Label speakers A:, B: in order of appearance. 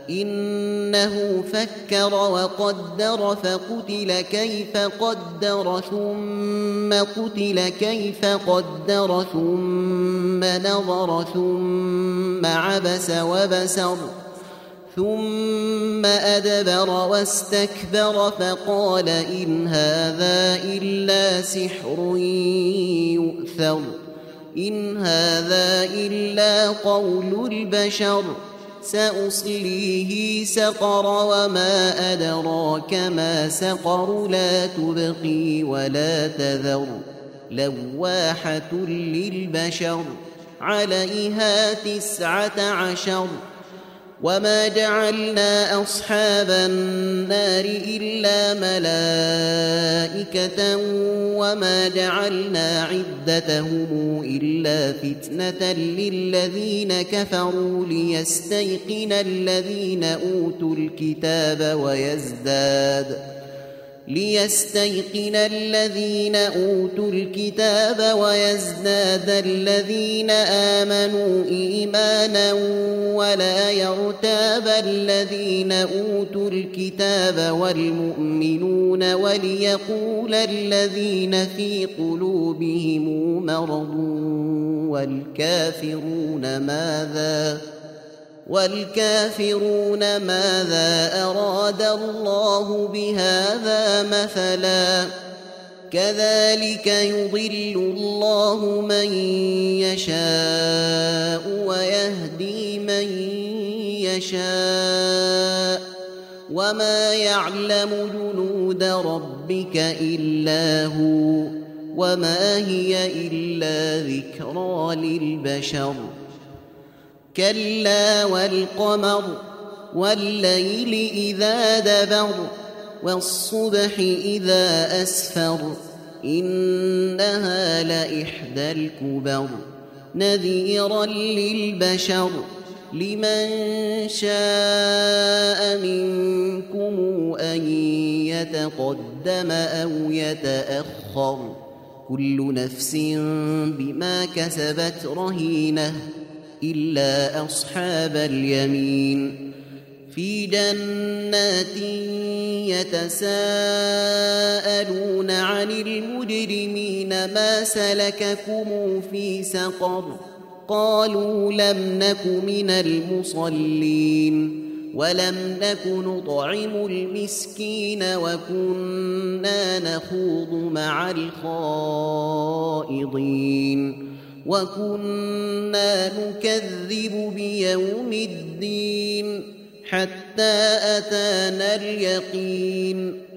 A: إنه فكر وقدر فقتل كيف قدر ثم قتل كيف قدر ثم نظر ثم عبس وبسر ثم أدبر واستكبر فقال إن هذا إلا سحر يؤثر إن هذا إلا قول البشر سأصليه سقر وما أدراك ما سقر لا تبقي ولا تذر لواحة للبشر عليها 19 وما جعلنا أصحاب النار إلا ملائكة وما جعلنا عدتهم إلا فتنة للذين كفروا ليستيقن الذين أوتوا الكتاب ويزداد الذين آمنوا إيمانا ولا يرتاب الذين أوتوا الكتاب والمؤمنون وليقول الذين في قلوبهم مرض والكافرون ماذا أراد الله بهذا مثلا كذلك يضل الله من يشاء ويهدي من يشاء وما يعلم جنود ربك إلا هو وما هي إلا ذكرى للبشر كلا والقمر والليل إذا دبر والصبح إذا أسفر إنها لإحدى الكبر نذيرا للبشر لمن شاء منكم أن يتقدم أو يتأخر كل نفس بما كسبت رهينة إلا أصحاب اليمين في جنات يتساءلون عن المجرمين ما سلككم في سقر قالوا لم نك من المصلين ولم نك نطعم المسكين وكنا نخوض مع الخائضين وكنا نكذب بيوم الدين حتى أتانا اليقين